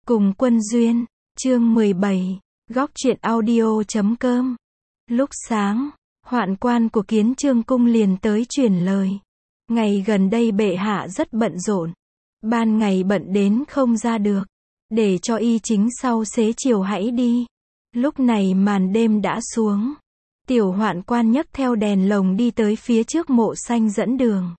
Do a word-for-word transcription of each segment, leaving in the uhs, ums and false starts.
Cùng Quân Duyên, chương mười bảy, góc truyện audio chấm com. Lúc sáng, hoạn quan của Kiến Chương cung liền tới truyền lời. Ngày gần đây bệ hạ rất bận rộn. Ban ngày bận đến không ra được. Để cho y chính sau xế chiều hãy đi. Lúc này màn đêm đã xuống. Tiểu hoạn quan nhấc theo đèn lồng đi tới phía trước Mộ Xanh dẫn đường.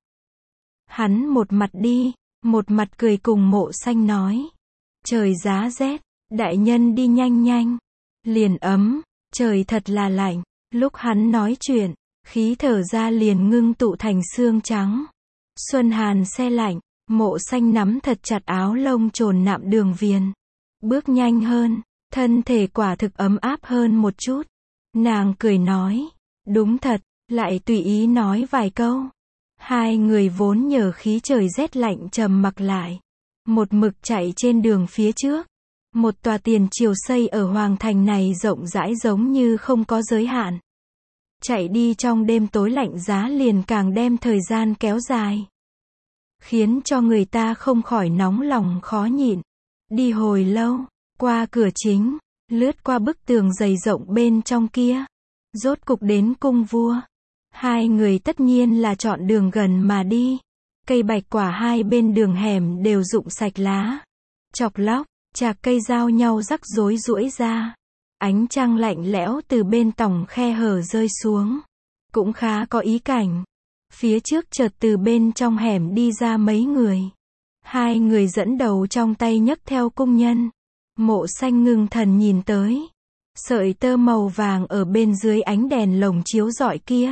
Hắn một mặt đi, một mặt cười cùng Mộ Xanh nói. Trời giá rét, đại nhân đi nhanh nhanh. Liền ấm, trời thật là lạnh. Lúc hắn nói chuyện, khí thở ra liền ngưng tụ thành xương trắng. Xuân hàn se lạnh, Mộ Xanh nắm thật chặt áo lông trồn nạm Đường Viền. Bước nhanh hơn, thân thể quả thực ấm áp hơn một chút. Nàng cười nói, đúng thật, lại tùy ý nói vài câu. Hai người vốn nhờ khí trời rét lạnh trầm mặc lại. Một mực chạy trên đường phía trước. Một tòa tiền triều xây ở Hoàng Thành này rộng rãi giống như không có giới hạn. Chạy đi trong đêm tối lạnh giá liền càng đem thời gian kéo dài. Khiến cho người ta không khỏi nóng lòng khó nhịn. Đi hồi lâu, qua cửa chính, lướt qua bức tường dày rộng bên trong kia. Rốt cục đến cung vua. Hai người tất nhiên là chọn đường gần mà đi. Cây bạch quả hai bên đường hẻm đều rụng sạch lá. Chọc lóc, chạc cây giao nhau rắc rối duỗi ra. Ánh trăng lạnh lẽo từ bên tòng khe hở rơi xuống. Cũng khá có ý cảnh. Phía trước chợt từ bên trong hẻm đi ra mấy người. Hai người dẫn đầu trong tay nhấc theo cung nhân. Mộ Xanh ngưng thần nhìn tới. Sợi tơ màu vàng ở bên dưới ánh đèn lồng chiếu rọi kia.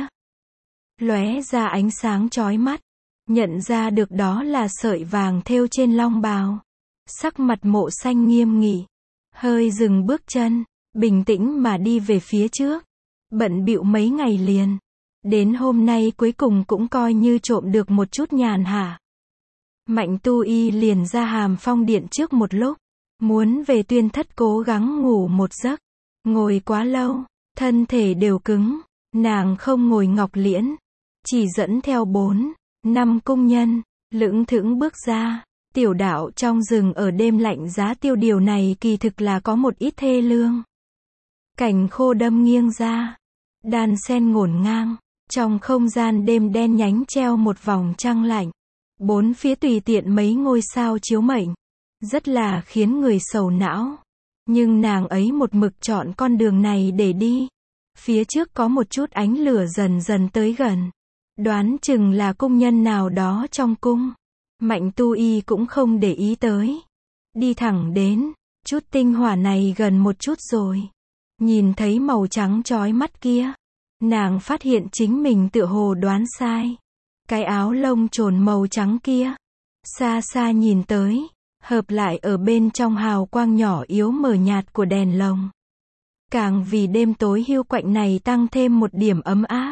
Lóe ra ánh sáng chói mắt. Nhận ra được đó là sợi vàng thêu trên long bào. Sắc mặt Mộ Xanh nghiêm nghị. Hơi dừng bước chân. Bình tĩnh mà đi về phía trước. Bận bịu mấy ngày liền. Đến hôm nay cuối cùng cũng coi như trộm được một chút nhàn hạ. Mạnh Tu Y liền ra Hàm Phong điện trước một lúc. Muốn về Tuyên Thất cố gắng ngủ một giấc. Ngồi quá lâu, thân thể đều cứng. Nàng không ngồi ngọc liễn. Chỉ dẫn theo bốn, năm cung nhân, lững thững bước ra. Tiểu đạo trong rừng ở đêm lạnh giá tiêu điều này kỳ thực là có một ít thê lương. Cảnh khô đâm nghiêng ra. Đàn sen ngổn ngang. Trong không gian đêm đen nhánh treo một vòng trăng lạnh. Bốn phía tùy tiện mấy ngôi sao chiếu mệnh. Rất là khiến người sầu não. Nhưng nàng ấy một mực chọn con đường này để đi. Phía trước có một chút ánh lửa dần dần tới gần. Đoán chừng là cung nhân nào đó trong cung. Mạnh Tu Y cũng không để ý tới. Đi thẳng đến. Chút tinh hỏa này gần một chút rồi. Nhìn thấy màu trắng chói mắt kia. Nàng phát hiện chính mình tựa hồ đoán sai. Cái áo lông trồn màu trắng kia. Xa xa nhìn tới. Hợp lại ở bên trong hào quang nhỏ yếu mờ nhạt của đèn lồng. Càng vì đêm tối hiu quạnh này tăng thêm một điểm ấm áp.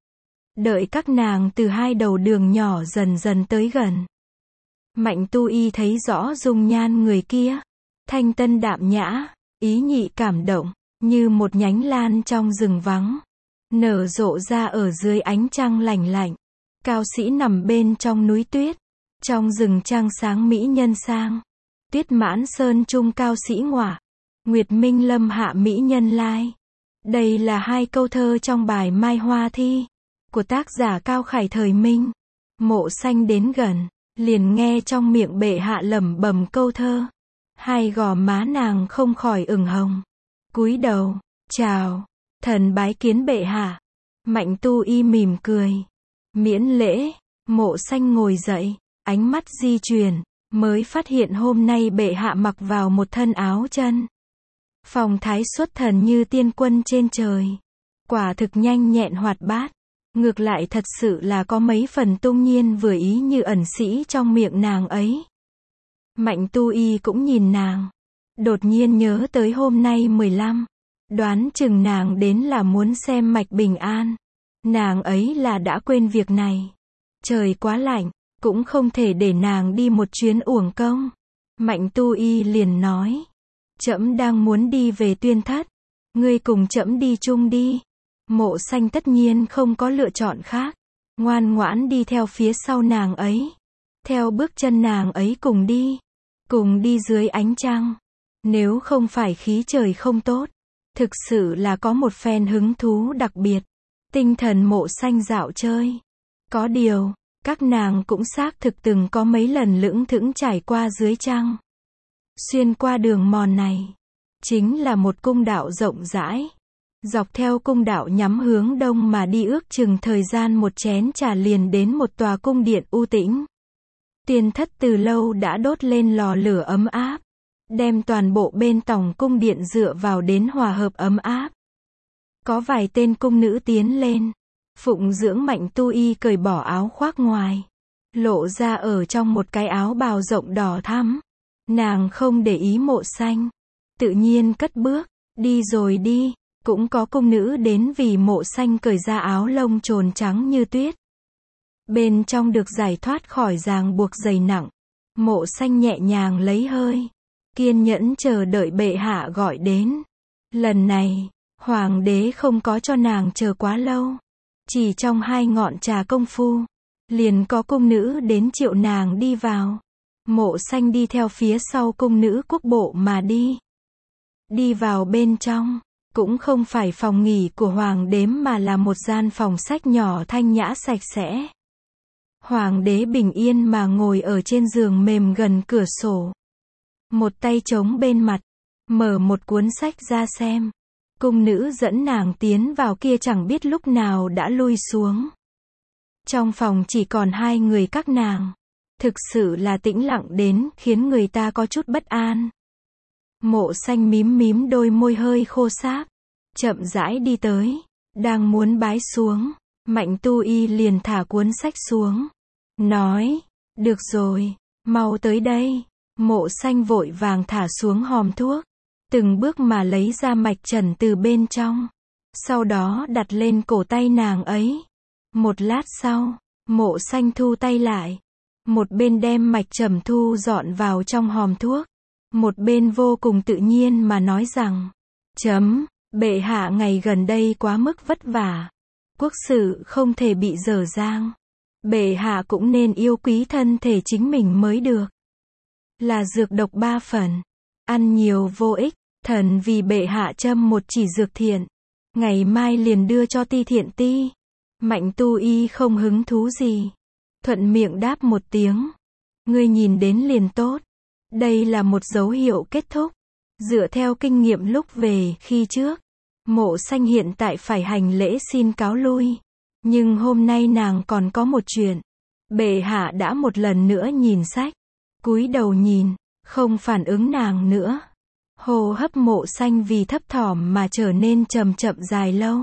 Đợi các nàng từ hai đầu đường nhỏ dần dần tới gần. Mạnh Tu Y thấy rõ dung nhan người kia. Thanh tân đạm nhã, ý nhị cảm động, như một nhánh lan trong rừng vắng. Nở rộ ra ở dưới ánh trăng lạnh lạnh. Cao sĩ nằm bên trong núi tuyết. Trong rừng trăng sáng mỹ nhân sang. Tuyết mãn sơn trung cao sĩ ngọa. Nguyệt minh lâm hạ mỹ nhân lai. Đây là hai câu thơ trong bài Mai Hoa Thi. Của tác giả Cao Khải thời Minh. Mộ Xanh đến gần. Liền nghe trong miệng bệ hạ lẩm bẩm câu thơ. Hai gò má nàng không khỏi ửng hồng. Cúi đầu. Chào. Thần bái kiến bệ hạ. Mạnh Tu Y mỉm cười. Miễn lễ. Mộ Xanh ngồi dậy. Ánh mắt di chuyển. Mới phát hiện hôm nay bệ hạ mặc vào một thân áo chân. Phong thái xuất thần như tiên quân trên trời. Quả thực nhanh nhẹn hoạt bát. Ngược lại thật sự là có mấy phần tung nhiên vừa ý như ẩn sĩ trong miệng nàng ấy. Mạnh Tu Y cũng nhìn nàng. Đột nhiên nhớ tới hôm nay mười lăm. Đoán chừng nàng đến là muốn xem mạch bình an. Nàng ấy là đã quên việc này. Trời quá lạnh, cũng không thể để nàng đi một chuyến uổng công. Mạnh Tu Y liền nói. Trẫm đang muốn đi về Tuyên Thất. Ngươi cùng trẫm đi chung đi. Mộ Xanh tất nhiên không có lựa chọn khác. Ngoan ngoãn đi theo phía sau nàng ấy. Theo bước chân nàng ấy cùng đi. Cùng đi dưới ánh trăng. Nếu không phải khí trời không tốt, thực sự là có một phen hứng thú đặc biệt. Tinh thần Mộ Xanh dạo chơi. Có điều, các nàng cũng xác thực từng có mấy lần lững thững trải qua dưới trăng. Xuyên qua đường mòn này, chính là một cung đạo rộng rãi. Dọc theo cung đạo nhắm hướng đông mà đi ước chừng thời gian một chén trà liền đến một tòa cung điện u tĩnh. Tiên thất từ lâu đã đốt lên lò lửa ấm áp, đem toàn bộ bên tổng cung điện dựa vào đến hòa hợp ấm áp. Có vài tên cung nữ tiến lên, phụng dưỡng Mạnh Tu Y cởi bỏ áo khoác ngoài, lộ ra ở trong một cái áo bào rộng đỏ thắm. Nàng không để ý Mộ Xanh, tự nhiên cất bước, đi rồi đi. Cũng có cung nữ đến vì Mộ Xanh cởi ra áo lông trồn trắng như tuyết. Bên trong được giải thoát khỏi ràng buộc dày nặng. Mộ Xanh nhẹ nhàng lấy hơi, kiên nhẫn chờ đợi bệ hạ gọi đến. Lần này, hoàng đế không có cho nàng chờ quá lâu. Chỉ trong hai ngọn trà công phu, liền có cung nữ đến triệu nàng đi vào. Mộ Xanh đi theo phía sau cung nữ quốc bộ mà đi. Đi vào bên trong, cũng không phải phòng nghỉ của hoàng đế mà là một gian phòng sách nhỏ thanh nhã sạch sẽ. Hoàng đế bình yên mà ngồi ở trên giường mềm gần cửa sổ. Một tay chống bên mặt, mở một cuốn sách ra xem. Cung nữ dẫn nàng tiến vào kia chẳng biết lúc nào đã lui xuống. Trong phòng chỉ còn hai người các nàng. Thực sự là tĩnh lặng đến khiến người ta có chút bất an. Mộ Xanh mím mím đôi môi hơi khô sáp, chậm rãi đi tới, đang muốn bái xuống, Mạnh Tu Y liền thả cuốn sách xuống, nói, được rồi, mau tới đây. Mộ Xanh vội vàng thả xuống hòm thuốc, từng bước mà lấy ra mạch trần từ bên trong, sau đó đặt lên cổ tay nàng ấy. Một lát sau, Mộ Xanh thu tay lại, một bên đem mạch trầm thu dọn vào trong hòm thuốc, một bên vô cùng tự nhiên mà nói rằng, chấm, bệ hạ ngày gần đây quá mức vất vả, quốc sự không thể bị dở dang, bệ hạ cũng nên yêu quý thân thể chính mình mới được. Là dược độc ba phần, ăn nhiều vô ích, thần vì bệ hạ châm một chỉ dược thiện, ngày mai liền đưa cho Ti Thiện ti. Mạnh Tu Y không hứng thú gì, thuận miệng đáp một tiếng, ngươi nhìn đến liền tốt. Đây là một dấu hiệu kết thúc. Dựa theo kinh nghiệm lúc về khi trước, Mộ Xanh hiện tại phải hành lễ xin cáo lui. Nhưng hôm nay nàng còn có một chuyện. Bệ hạ đã một lần nữa nhìn sách, cúi đầu nhìn, không phản ứng nàng nữa. Hô hấp Mộ Xanh vì thấp thỏm mà trở nên chậm chậm dài lâu.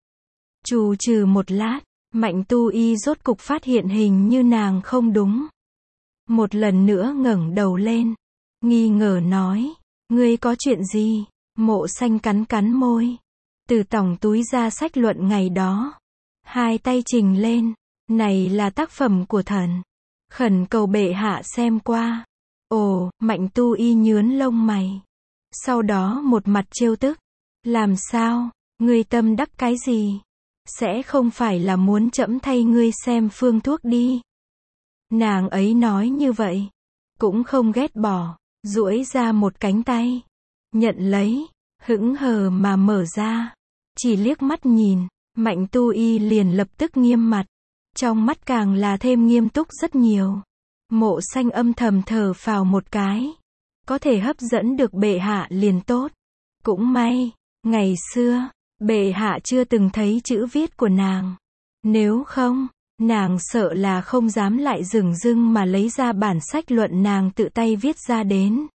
Trù trừ một lát, Mạnh Tu Y rốt cục phát hiện hình như nàng không đúng. Một lần nữa ngẩng đầu lên, nghi ngờ nói, ngươi có chuyện gì? Mộ Xanh cắn cắn môi, từ tòng túi ra sách luận ngày đó, hai tay trình lên, này là tác phẩm của thần, khẩn cầu bệ hạ xem qua. Ồ, Mạnh Tu Y nhướn lông mày, sau đó một mặt trêu tức, làm sao, ngươi tâm đắc cái gì? Sẽ không phải là muốn trẫm thay ngươi xem phương thuốc đi. Nàng ấy nói như vậy, cũng không ghét bỏ, duỗi ra một cánh tay, nhận lấy, hững hờ mà mở ra, chỉ liếc mắt nhìn, Mạnh Tu Y liền lập tức nghiêm mặt, trong mắt càng là thêm nghiêm túc rất nhiều. Mộ Xanh âm thầm thở phào một cái, có thể hấp dẫn được bệ hạ liền tốt. Cũng may, ngày xưa, bệ hạ chưa từng thấy chữ viết của nàng. Nếu không, nàng sợ là không dám lại dửng dưng mà lấy ra bản sách luận nàng tự tay viết ra đến.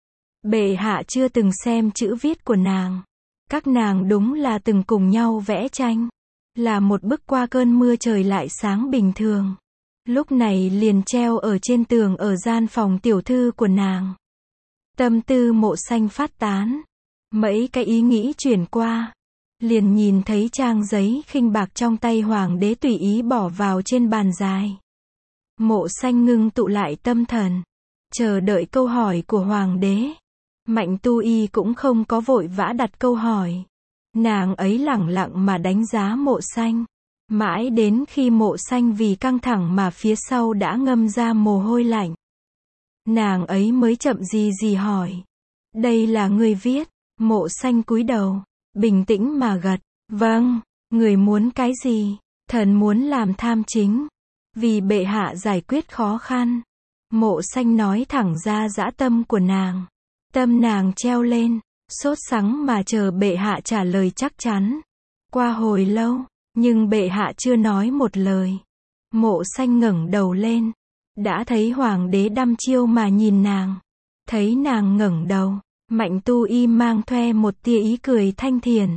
Bệ hạ chưa từng xem chữ viết của nàng. Các nàng đúng là từng cùng nhau vẽ tranh. Là một bức qua cơn mưa trời lại sáng bình thường. Lúc này liền treo ở trên tường ở gian phòng tiểu thư của nàng. Tâm tư Mộ Xanh phát tán. Mấy cái ý nghĩ chuyển qua. Liền nhìn thấy trang giấy khinh bạc trong tay hoàng đế tùy ý bỏ vào trên bàn dài. Mộ Xanh ngưng tụ lại tâm thần, chờ đợi câu hỏi của hoàng đế. Mạnh Tu Y cũng không có vội vã đặt câu hỏi. Nàng ấy lẳng lặng mà đánh giá Mộ Xanh. Mãi đến khi Mộ Xanh vì căng thẳng mà phía sau đã ngâm ra mồ hôi lạnh. Nàng ấy mới chậm gì gì hỏi. Đây là ngươi viết. Mộ Xanh cúi đầu, bình tĩnh mà gật. Vâng, người muốn cái gì? Thần muốn làm tham chính. Vì bệ hạ giải quyết khó khăn. Mộ Xanh nói thẳng ra dã tâm của nàng. Tâm nàng treo lên, sốt sắng mà chờ bệ hạ trả lời chắc chắn. Qua hồi lâu, nhưng bệ hạ chưa nói một lời. Mộ Xanh ngẩng đầu lên, đã thấy hoàng đế đăm chiêu mà nhìn nàng. Thấy nàng ngẩng đầu, Mạnh Tu Y mang thoe một tia ý cười thanh thiền.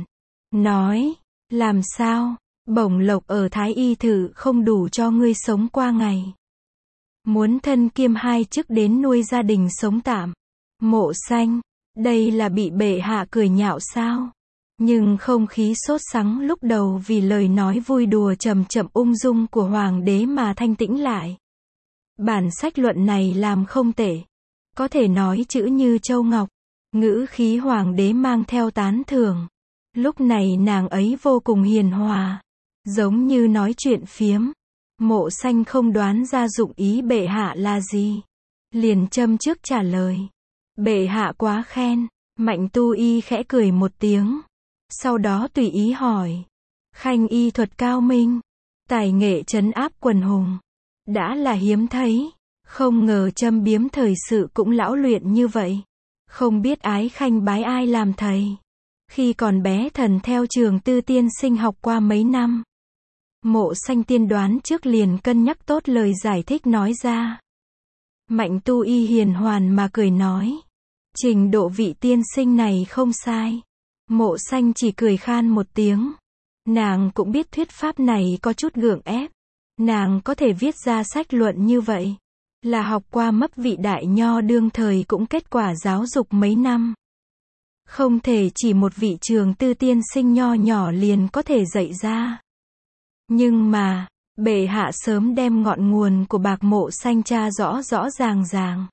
Nói, làm sao, bổng lộc ở Thái Y thử không đủ cho ngươi sống qua ngày. Muốn thân kiêm hai chức đến nuôi gia đình sống tạm. Mộ Xanh, đây là bị bệ hạ cười nhạo sao? Nhưng không khí sốt sắng lúc đầu vì lời nói vui đùa chậm chậm ung dung của hoàng đế mà thanh tĩnh lại. Bản sách luận này làm không tệ. Có thể nói chữ như châu ngọc. Ngữ khí hoàng đế mang theo tán thưởng. Lúc này nàng ấy vô cùng hiền hòa. Giống như nói chuyện phiếm. Mộ Xanh không đoán ra dụng ý bệ hạ là gì. Liền châm trước trả lời. Bệ hạ quá khen. Mạnh Tu Y khẽ cười một tiếng. Sau đó tùy ý hỏi. Khanh y thuật cao minh. Tài nghệ trấn áp quần hùng. Đã là hiếm thấy. Không ngờ châm biếm thời sự cũng lão luyện như vậy. Không biết ái khanh bái ai làm thầy. Khi còn bé thần theo trường Tư tiên sinh học qua mấy năm. Mộ Xanh tiên đoán trước liền cân nhắc tốt lời giải thích nói ra. Mạnh Tu Y hiền hoàn mà cười nói. Trình độ vị tiên sinh này không sai. Mộ Xanh chỉ cười khan một tiếng. Nàng cũng biết thuyết pháp này có chút gượng ép. Nàng có thể viết ra sách luận như vậy. Là học qua mấp vị đại nho đương thời cũng kết quả giáo dục mấy năm. Không thể chỉ một vị trường Tư tiên sinh nho nhỏ liền có thể dạy ra. Nhưng mà, bệ hạ sớm đem ngọn nguồn của bạc Mộ Xanh tra rõ rõ ràng ràng.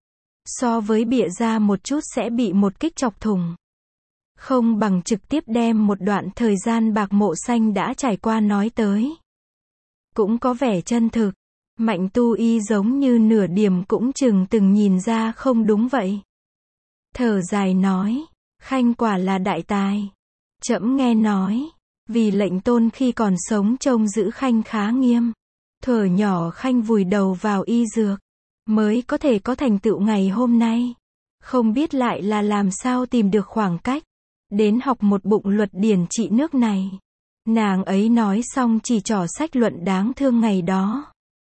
So với bịa ra một chút sẽ bị một kích chọc thủng. Không bằng trực tiếp đem một đoạn thời gian bạc Mộ Xanh đã trải qua nói tới. Cũng có vẻ chân thực. Mạnh Tu Y giống như nửa điểm cũng chừng từng nhìn ra không đúng vậy. Thở dài nói, khanh quả là đại tài. Trẫm nghe nói, vì lệnh tôn khi còn sống trông giữ khanh khá nghiêm. Thuở nhỏ khanh vùi đầu vào y dược, mới có thể có thành tựu ngày hôm nay. Không biết lại là làm sao tìm được khoảng cách, đến học một bụng luật điển trị nước này. Nàng ấy nói xong chỉ trỏ sách luận đáng thương ngày đó.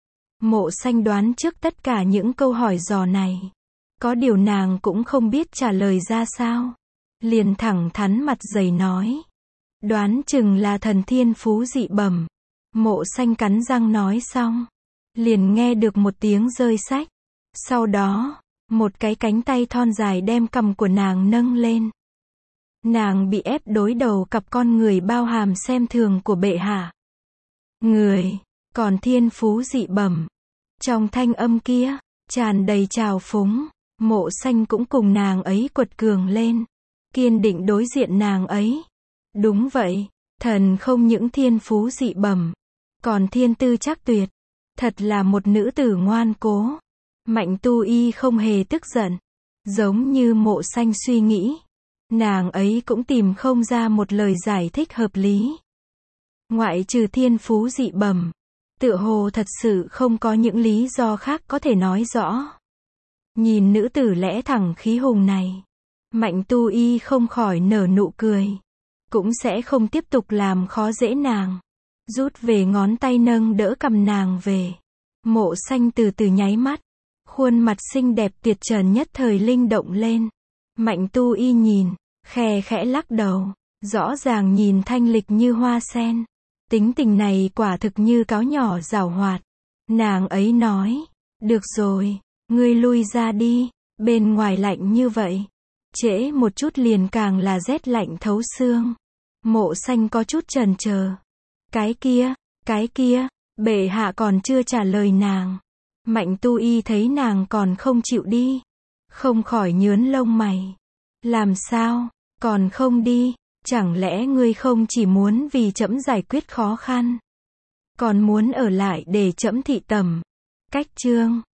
Mộ Xanh đoán trước tất cả những câu hỏi dò này. Có điều nàng cũng không biết trả lời ra sao. Liền thẳng thắn mặt dày nói. Đoán chừng là thần thiên phú dị bẩm. Mộ Xanh cắn răng nói xong. Liền nghe được một tiếng rơi sách. Sau đó, một cái cánh tay thon dài đem cằm của nàng nâng lên. Nàng bị ép đối đầu cặp con người bao hàm xem thường của bệ hạ. Người, còn thiên phú dị bẩm. Trong thanh âm kia, tràn đầy trào phúng. Mộ Xanh cũng cùng nàng ấy quật cường lên. Kiên định đối diện nàng ấy. Đúng vậy, thần không những thiên phú dị bẩm, còn thiên tư chắc tuyệt. Thật là một nữ tử ngoan cố. Mạnh Tu Y không hề tức giận. Giống như Mộ Xanh suy nghĩ. Nàng ấy cũng tìm không ra một lời giải thích hợp lý. Ngoại trừ thiên phú dị bẩm, tựa hồ thật sự không có những lý do khác có thể nói rõ. Nhìn nữ tử lẽ thẳng khí hùng này, Mạnh Tu Y không khỏi nở nụ cười. Cũng sẽ không tiếp tục làm khó dễ nàng. Rút về ngón tay nâng đỡ cầm nàng về. Mộ Xanh từ từ nháy mắt. Khuôn mặt xinh đẹp tuyệt trần nhất thời linh động lên. Mạnh Tu Y nhìn, khe khẽ lắc đầu. Rõ ràng nhìn thanh lịch như hoa sen. Tính tình này quả thực như cáo nhỏ giảo hoạt. Nàng ấy nói, được rồi, ngươi lui ra đi, bên ngoài lạnh như vậy. Trễ một chút liền càng là rét lạnh thấu xương. Mộ Xanh có chút chần chờ. Cái kia, cái kia, bệ hạ còn chưa trả lời nàng. Mạnh Tu Y thấy nàng còn không chịu đi. Không khỏi nhướn lông mày. Làm sao, còn không đi? Chẳng lẽ ngươi không chỉ muốn vì trẫm giải quyết khó khăn, còn muốn ở lại để trẫm thị tẩm? Cách chương